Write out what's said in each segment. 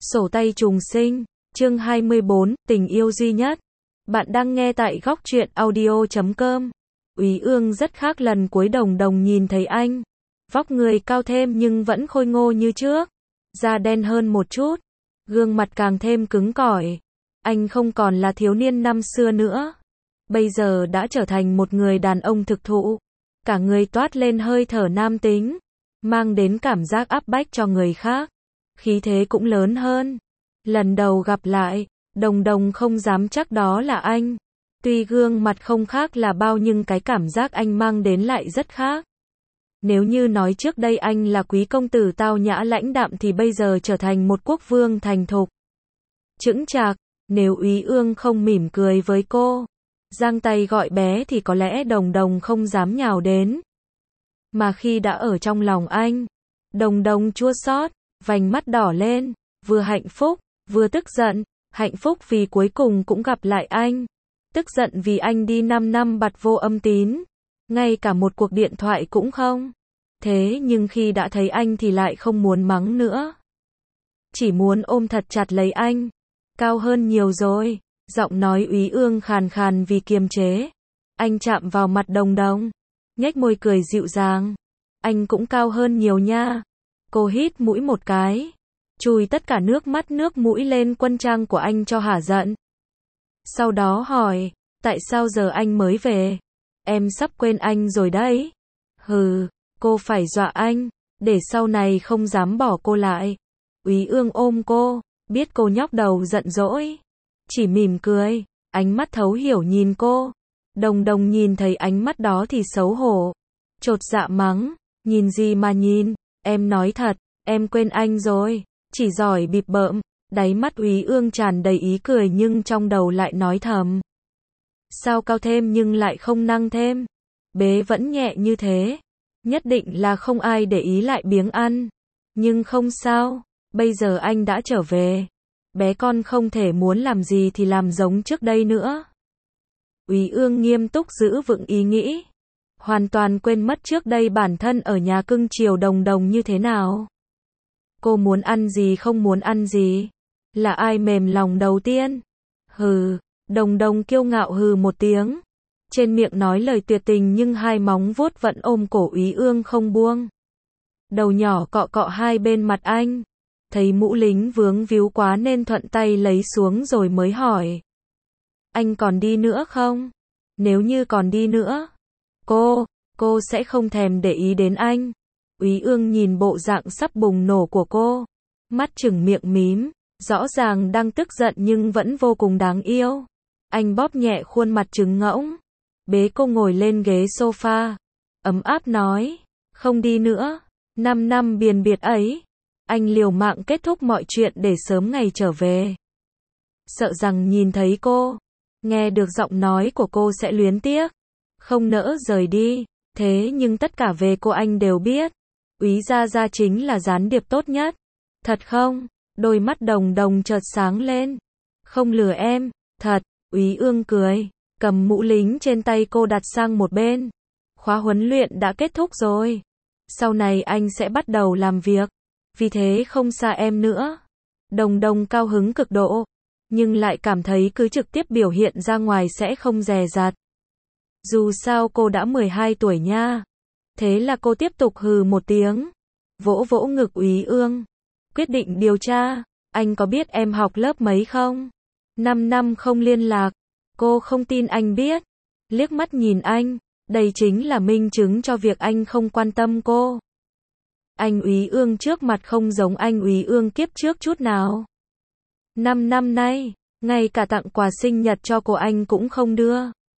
Sổ tay trùng sinh, chương 24, tình yêu duy nhất. Bạn đang nghe tại góc truyện audio.com. Úy Ương rất khác lần cuối Đồng Đồng nhìn thấy anh. Vóc người cao thêm nhưng vẫn khôi ngô như trước. Da đen hơn một chút. Gương mặt càng thêm cứng cỏi. Anh không còn là thiếu niên năm xưa nữa. Bây giờ đã trở thành một người đàn ông thực thụ. Cả người toát lên hơi thở nam tính. Mang đến cảm giác áp bách cho người khác. Khí thế cũng lớn hơn. Lần đầu gặp lại, Đồng Đồng không dám chắc đó là anh. Tuy gương mặt không khác là bao nhưng cái cảm giác anh mang đến lại rất khác. Nếu như nói trước đây anh là quý công tử tao nhã lãnh đạm thì bây giờ trở thành một quốc vương thành thục. Chững chạc, nếu Úy Ương không mỉm cười với cô, giang tay gọi bé thì có lẽ Đồng Đồng không dám nhào đến. Mà khi đã ở trong lòng anh, Đồng Đồng chua xót, vành mắt đỏ lên, vừa hạnh phúc, vừa tức giận, hạnh phúc vì cuối cùng cũng gặp lại anh, tức giận vì anh đi 5 năm bặt vô âm tín, ngay cả một cuộc điện thoại cũng không. Thế nhưng khi đã thấy anh thì lại không muốn mắng nữa. Chỉ muốn ôm thật chặt lấy anh. Cao hơn nhiều rồi, giọng nói Úy Ương khàn khàn vì kiềm chế. Anh chạm vào mặt Đồng Đồng, nhếch môi cười dịu dàng. Anh cũng cao hơn nhiều nha. Cô hít mũi một cái, chùi tất cả nước mắt nước mũi lên quân trang của anh cho hả giận. Sau đó hỏi, tại sao giờ anh mới về? Em sắp quên anh rồi đấy. Hừ, cô phải dọa anh, để sau này không dám bỏ cô lại. Úy Ương ôm cô, biết cô nhóc đầu giận dỗi. Chỉ mỉm cười, ánh mắt thấu hiểu nhìn cô. Đồng Đồng nhìn thấy ánh mắt đó thì xấu hổ. Chột dạ mắng, nhìn gì mà nhìn, em nói thật. Em quên anh rồi, chỉ giỏi bịp bợm. Đáy mắt Úy Ương tràn đầy ý cười nhưng trong đầu lại nói thầm. Sao cao thêm nhưng lại không năng thêm? Bế vẫn nhẹ như thế. Nhất định là không ai để ý lại biếng ăn. Nhưng không sao, bây giờ anh đã trở về. Bé con không thể muốn làm gì thì làm giống trước đây nữa. Úy Ương nghiêm túc giữ vững ý nghĩ. Hoàn toàn quên mất trước đây bản thân ở nhà cưng chiều Đồng Đồng như thế nào. Cô muốn ăn gì không muốn ăn gì. Là ai mềm lòng đầu tiên? Hừ, Đồng Đồng kiêu ngạo hừ một tiếng. Trên miệng nói lời tuyệt tình nhưng hai móng vuốt vẫn ôm cổ Úy Ương không buông. Đầu nhỏ cọ cọ hai bên mặt anh. Thấy mũ lính vướng víu quá nên thuận tay lấy xuống rồi mới hỏi. Anh còn đi nữa không? Nếu như còn đi nữa, cô sẽ không thèm để ý đến anh. Úy Ương nhìn bộ dạng sắp bùng nổ của cô, mắt trừng miệng mím, rõ ràng đang tức giận nhưng vẫn vô cùng đáng yêu. Anh bóp nhẹ khuôn mặt trứng ngỗng, bế cô ngồi lên ghế sofa, ấm áp nói, không đi nữa, 5 năm biền biệt ấy, anh liều mạng kết thúc mọi chuyện để sớm ngày trở về. Sợ rằng nhìn thấy cô, nghe được giọng nói của cô sẽ luyến tiếc, không nỡ rời đi, thế nhưng tất cả về cô anh đều biết. Úy Gia Gia chính là gián điệp tốt nhất. Thật không? Đôi mắt Đồng Đồng chợt sáng lên. Không lừa em, thật. Úy Ương cười, cầm mũ lính trên tay cô đặt sang một bên. Khóa huấn luyện đã kết thúc rồi. Sau này anh sẽ bắt đầu làm việc. Vì thế không xa em nữa. Đồng Đồng cao hứng cực độ. Nhưng lại cảm thấy cứ trực tiếp biểu hiện ra ngoài sẽ không dè dặt. Dù sao cô đã 12 tuổi nha. Thế là cô tiếp tục hừ một tiếng. Vỗ vỗ ngực Úy Ương. Quyết định điều tra. Anh có biết em học lớp mấy không? 5 năm không liên lạc. Cô không tin anh biết. Liếc mắt nhìn anh. Đây chính là minh chứng cho việc anh không quan tâm cô. Anh Úy Ương trước mặt không giống anh Úy Ương kiếp trước chút nào. 5 năm nay, ngay cả tặng quà sinh nhật cho cô anh cũng không đưa.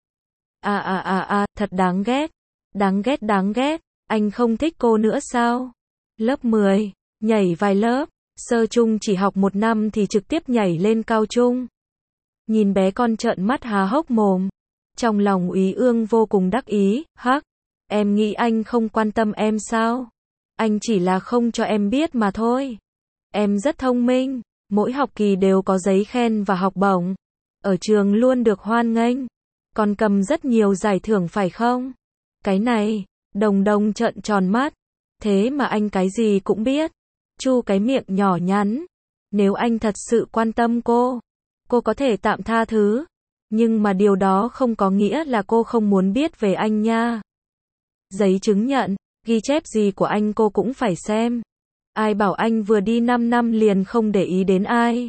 Thật đáng ghét. Đáng ghét, anh không thích cô nữa sao? Lớp 10, nhảy vài lớp, sơ trung chỉ học 1 năm thì trực tiếp nhảy lên cao trung. Nhìn bé con trợn mắt há hốc mồm. Trong lòng Úy Ương vô cùng đắc ý, hắc, em nghĩ anh không quan tâm em sao? Anh chỉ là không cho em biết mà thôi. Em rất thông minh, mỗi học kỳ đều có giấy khen và học bổng. Ở trường luôn được hoan nghênh, còn cầm rất nhiều giải thưởng phải không? Cái này, Đồng Đồng trợn tròn mắt. Thế mà anh cái gì cũng biết. Chu cái miệng nhỏ nhắn. Nếu anh thật sự quan tâm cô có thể tạm tha thứ. Nhưng mà điều đó không có nghĩa là cô không muốn biết về anh nha. Giấy chứng nhận, ghi chép gì của anh cô cũng phải xem. Ai bảo anh vừa đi 5 năm liền không để ý đến ai.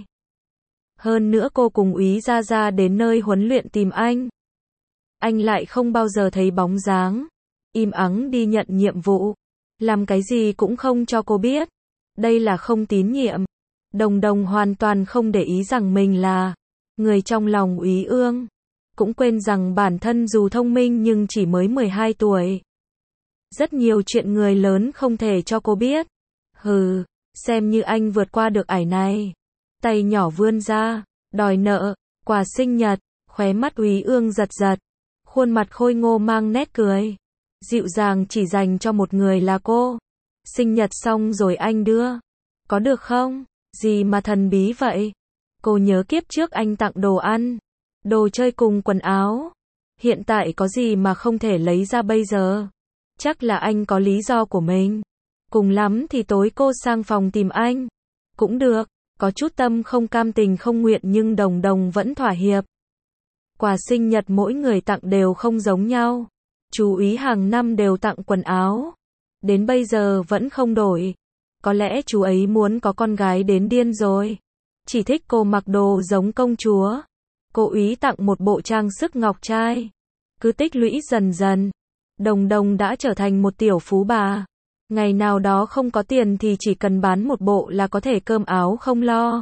Hơn nữa cô cùng Úy Gia Gia đến nơi huấn luyện tìm anh. Anh lại không bao giờ thấy bóng dáng. Im ắng đi nhận nhiệm vụ. Làm cái gì cũng không cho cô biết. Đây là không tín nhiệm. Đồng Đồng hoàn toàn không để ý rằng mình là người trong lòng Úy Ương. Cũng quên rằng bản thân dù thông minh nhưng chỉ mới 12 tuổi. Rất nhiều chuyện người lớn không thể cho cô biết. Hừ, xem như anh vượt qua được ải này. Tay nhỏ vươn ra, đòi nợ, quà sinh nhật, khóe mắt Úy Ương giật giật. Khuôn mặt khôi ngô mang nét cười. Dịu dàng chỉ dành cho một người là cô. Sinh nhật xong rồi anh đưa. Có được không? Gì mà thần bí vậy? Cô nhớ kiếp trước anh tặng đồ ăn, đồ chơi cùng quần áo. Hiện tại có gì mà không thể lấy ra bây giờ? Chắc là anh có lý do của mình. Cùng lắm thì tối cô sang phòng tìm anh. Cũng được, có chút tâm không cam tình không nguyện nhưng Đồng Đồng vẫn thỏa hiệp. Quà sinh nhật mỗi người tặng đều không giống nhau. Chú Úy hàng năm đều tặng quần áo. Đến bây giờ vẫn không đổi. Có lẽ chú ấy muốn có con gái đến điên rồi. Chỉ thích cô mặc đồ giống công chúa. Cô Úy tặng một bộ trang sức ngọc trai. Cứ tích lũy dần dần. Đồng Đồng đã trở thành một tiểu phú bà. Ngày nào đó không có tiền thì chỉ cần bán một bộ là có thể cơm áo không lo.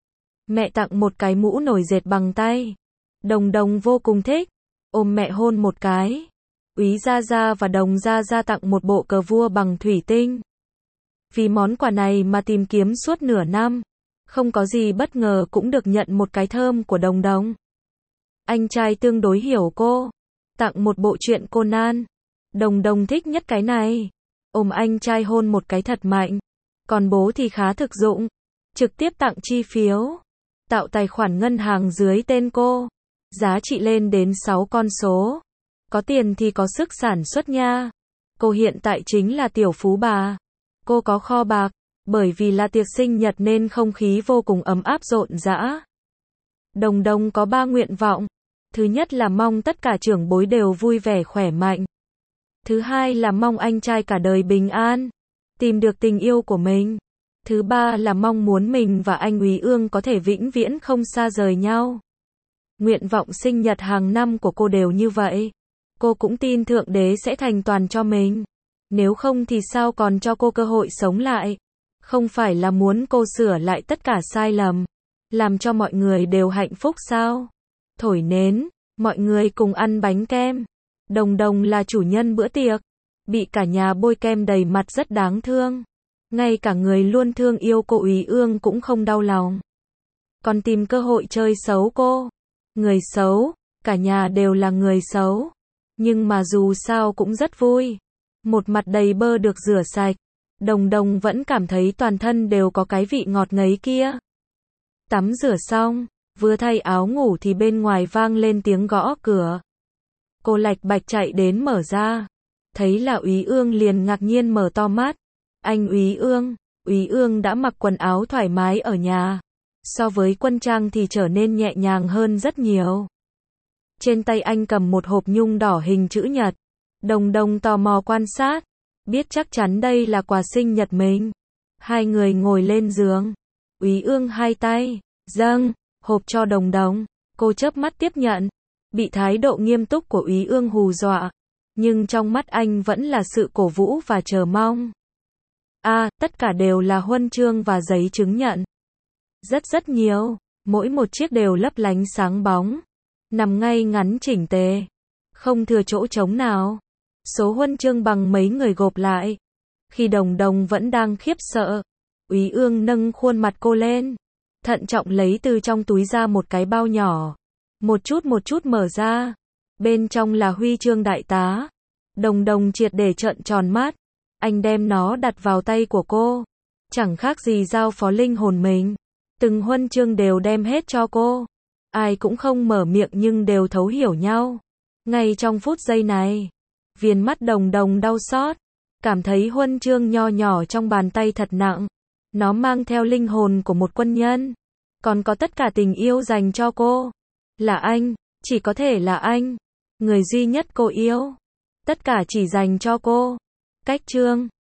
Mẹ tặng một cái mũ nồi dệt bằng tay. Đồng Đồng vô cùng thích. Ôm mẹ hôn một cái. Úy Gia Gia và Đồng Gia Gia tặng một bộ cờ vua bằng thủy tinh. Vì món quà này mà tìm kiếm suốt nửa năm. Không có gì bất ngờ cũng được nhận một cái thơm của Đồng Đồng. Anh trai tương đối hiểu cô. Tặng một bộ truyện Conan. Đồng Đồng thích nhất cái này. Ôm anh trai hôn một cái thật mạnh. Còn bố thì khá thực dụng. Trực tiếp tặng chi phiếu. Tạo tài khoản ngân hàng dưới tên cô. Giá trị lên đến 6 con số. Có tiền thì có sức sản xuất nha. Cô hiện tại chính là tiểu phú bà. Cô có kho bạc. Bởi vì là tiệc sinh nhật nên không khí vô cùng ấm áp rộn rã. Đồng Đồng có 3 nguyện vọng. Thứ nhất là mong tất cả trưởng bối đều vui vẻ khỏe mạnh. Thứ hai là mong anh trai cả đời bình an. Tìm được tình yêu của mình. Thứ ba là mong muốn mình và anh Úy Ương có thể vĩnh viễn không xa rời nhau. Nguyện vọng sinh nhật hàng năm của cô đều như vậy. Cô cũng tin Thượng Đế sẽ thành toàn cho mình. Nếu không thì sao còn cho cô cơ hội sống lại. Không phải là muốn cô sửa lại tất cả sai lầm. Làm cho mọi người đều hạnh phúc sao? Thổi nến, mọi người cùng ăn bánh kem. Đồng Đồng là chủ nhân bữa tiệc. Bị cả nhà bôi kem đầy mặt rất đáng thương. Ngay cả người luôn thương yêu cô Úy Ương cũng không đau lòng. Còn tìm cơ hội chơi xấu cô. Người xấu, cả nhà đều là người xấu. Nhưng mà dù sao cũng rất vui. Một mặt đầy bơ được rửa sạch. Đồng Đồng vẫn cảm thấy toàn thân đều có cái vị ngọt ngấy kia. Tắm rửa xong, vừa thay áo ngủ thì bên ngoài vang lên tiếng gõ cửa. Cô lạch bạch chạy đến mở ra. Thấy là Úy Ương liền ngạc nhiên mở to mắt. Anh Úy Ương đã mặc quần áo thoải mái ở nhà. So với quân trang thì trở nên nhẹ nhàng hơn rất nhiều. Trên tay anh cầm một hộp nhung đỏ hình chữ nhật. Đồng Đồng tò mò quan sát. Biết chắc chắn đây là quà sinh nhật mình. Hai người ngồi lên giường. Úy Ương hai tay dâng hộp cho Đồng Đồng. Cô chớp mắt tiếp nhận. Bị thái độ nghiêm túc của Úy Ương hù dọa. Nhưng trong mắt anh vẫn là sự cổ vũ và chờ mong. Tất cả đều là huân chương và giấy chứng nhận. Rất nhiều. Mỗi một chiếc đều lấp lánh sáng bóng. Nằm ngay ngắn chỉnh tề. Không thừa chỗ trống nào. Số huân chương bằng mấy người gộp lại. Khi Đồng Đồng vẫn đang khiếp sợ, Úy Ương nâng khuôn mặt cô lên. Thận trọng lấy từ trong túi ra một cái bao nhỏ. Một chút mở ra. Bên trong là huy chương đại tá. Đồng Đồng triệt để trợn tròn mắt. Anh đem nó đặt vào tay của cô. Chẳng khác gì giao phó linh hồn mình. Từng huân chương đều đem hết cho cô. Ai cũng không mở miệng nhưng đều thấu hiểu nhau. Ngay trong phút giây này, viền mắt Đồng Đồng đau xót. Cảm thấy huân chương nho nhỏ trong bàn tay thật nặng. Nó mang theo linh hồn của một quân nhân. Còn có tất cả tình yêu dành cho cô. Là anh, chỉ có thể là anh. Người duy nhất cô yêu. Tất cả chỉ dành cho cô. Cách chương